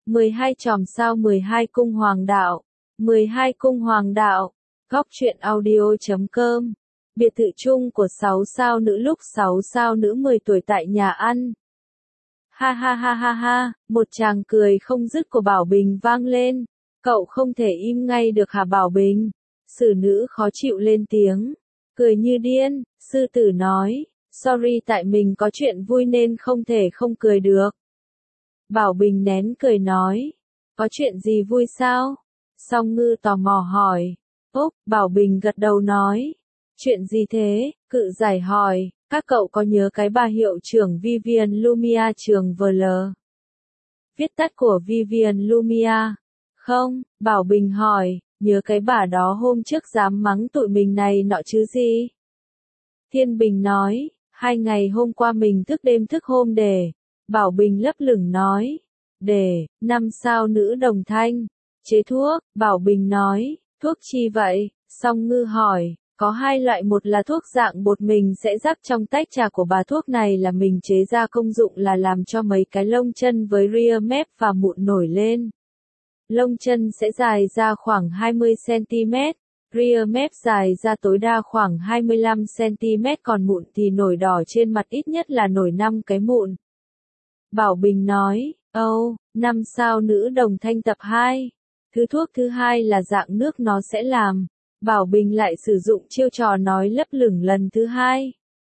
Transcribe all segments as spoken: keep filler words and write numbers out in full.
mười hai chòm sao mười hai cung hoàng đạo. mười hai cung hoàng đạo. Góc truyện audio chấm com. Biệt thự chung của sáu sao nữ lúc sáu sao nữ mười tuổi tại nhà ăn. Ha ha ha ha ha, một tràng cười không dứt của Bảo Bình vang lên. Cậu không thể im ngay được hả Bảo Bình? Sử nữ khó chịu lên tiếng. Cười như điên, sư tử nói. Sorry tại mình có chuyện vui nên không thể không cười được. Bảo Bình nén cười nói. Có chuyện gì vui sao? Song Ngư tò mò hỏi. Ốc, Bảo Bình gật đầu nói. Chuyện gì thế? Cự giải hỏi. Các cậu có nhớ cái bà hiệu trưởng Vivian Lumia trường vê lờ? Viết tắt của Vivian Lumia. Không, Bảo Bình hỏi. Nhớ cái bà đó hôm trước dám mắng tụi mình này nọ chứ gì? Thiên Bình nói. Hai ngày hôm qua mình thức đêm thức hôm để. Bảo Bình lấp lửng nói. Để, năm sao nữ đồng thanh. Chế thuốc, Bảo Bình nói. Thuốc chi vậy? Song Ngư hỏi. Có hai loại, một là thuốc dạng bột mình sẽ rắc trong tách trà của bà, thuốc này là mình chế ra, công dụng là làm cho mấy cái lông chân với ria mép và mụn nổi lên. Lông chân sẽ dài ra khoảng hai mươi xăng-ti-mét, ria mép dài ra tối đa khoảng hai mươi lăm xăng-ti-mét, còn mụn thì nổi đỏ trên mặt ít nhất là nổi năm cái mụn. Bảo Bình nói, âu, oh, năm sao nữ đồng thanh tập hai. Thứ thuốc thứ hai là dạng nước nó sẽ làm. Bảo Bình lại sử dụng chiêu trò nói lấp lửng lần thứ hai.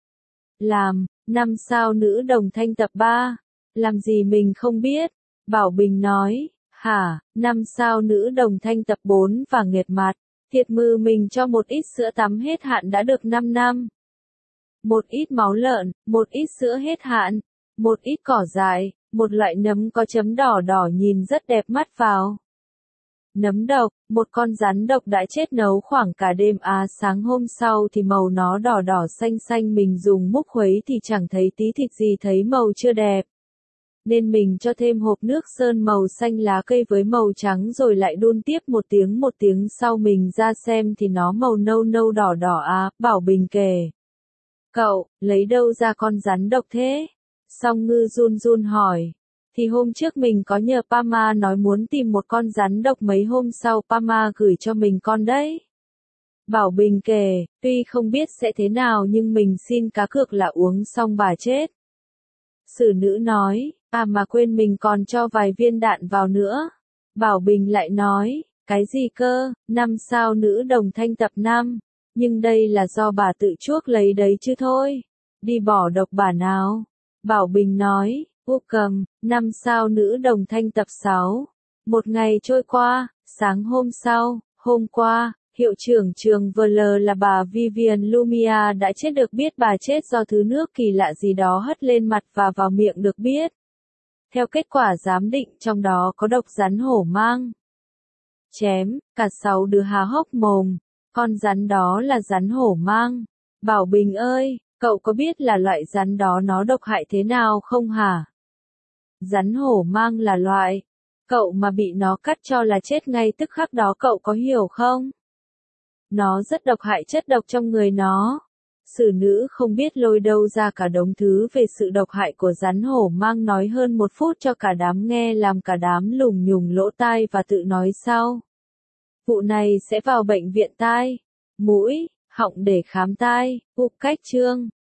Làm, năm sao nữ đồng thanh tập ba. Làm gì mình không biết. Bảo Bình nói, hả, năm sao nữ đồng thanh tập bốn và nghệt mặt. Thiệt mư mình cho một ít sữa tắm hết hạn đã được năm năm. Một ít máu lợn, một ít sữa hết hạn, một ít cỏ dại, một loại nấm có chấm đỏ đỏ nhìn rất đẹp mắt vào. Nấm độc, một con rắn độc đã chết nấu khoảng cả đêm, à sáng hôm sau thì màu nó đỏ đỏ xanh xanh, mình dùng múc khuấy thì chẳng thấy tí thịt gì, thấy màu chưa đẹp. Nên mình cho thêm hộp nước sơn màu xanh lá cây với màu trắng rồi lại đun tiếp một tiếng một tiếng sau mình ra xem thì nó màu nâu nâu đỏ đỏ à, Bảo Bình kể. Cậu, lấy đâu ra con rắn độc thế? Song Ngư run run hỏi. Thì hôm trước mình có nhờ Pama nói muốn tìm một con rắn độc, mấy hôm sau Pama gửi cho mình con đấy. Bảo Bình kể, tuy không biết sẽ thế nào nhưng mình xin cá cược là uống xong bà chết. Sử nữ nói, à mà quên mình còn cho vài viên đạn vào nữa. Bảo Bình lại nói, cái gì cơ, năm sao nữ đồng thanh tập năm. Nhưng đây là do bà tự chuốc lấy đấy chứ thôi. Đi bỏ độc bà nào. Bảo Bình nói. Úc cầm, năm sao nữ đồng thanh tập sáu. Một ngày trôi qua, sáng hôm sau, hôm qua, hiệu trưởng trường vê lờ là bà Vivian Lumia đã chết, được biết bà chết do thứ nước kỳ lạ gì đó hất lên mặt và vào miệng được biết. Theo kết quả giám định trong đó có độc rắn hổ mang. Chém, cả sáu đứa há hốc mồm, con rắn đó là rắn hổ mang. Bảo Bình ơi, cậu có biết là loại rắn đó nó độc hại thế nào không hả? Rắn hổ mang là loại, cậu mà bị nó cắt cho là chết ngay tức khắc đó, cậu có hiểu không? Nó rất độc hại, chất độc trong người nó. Sử nữ không biết lôi đâu ra cả đống thứ về sự độc hại của rắn hổ mang, nói hơn một phút cho cả đám nghe, làm cả đám lùng nhùng lỗ tai và tự nói sau. Vụ này sẽ vào bệnh viện tai, mũi, họng để khám tai. Ục cách chương.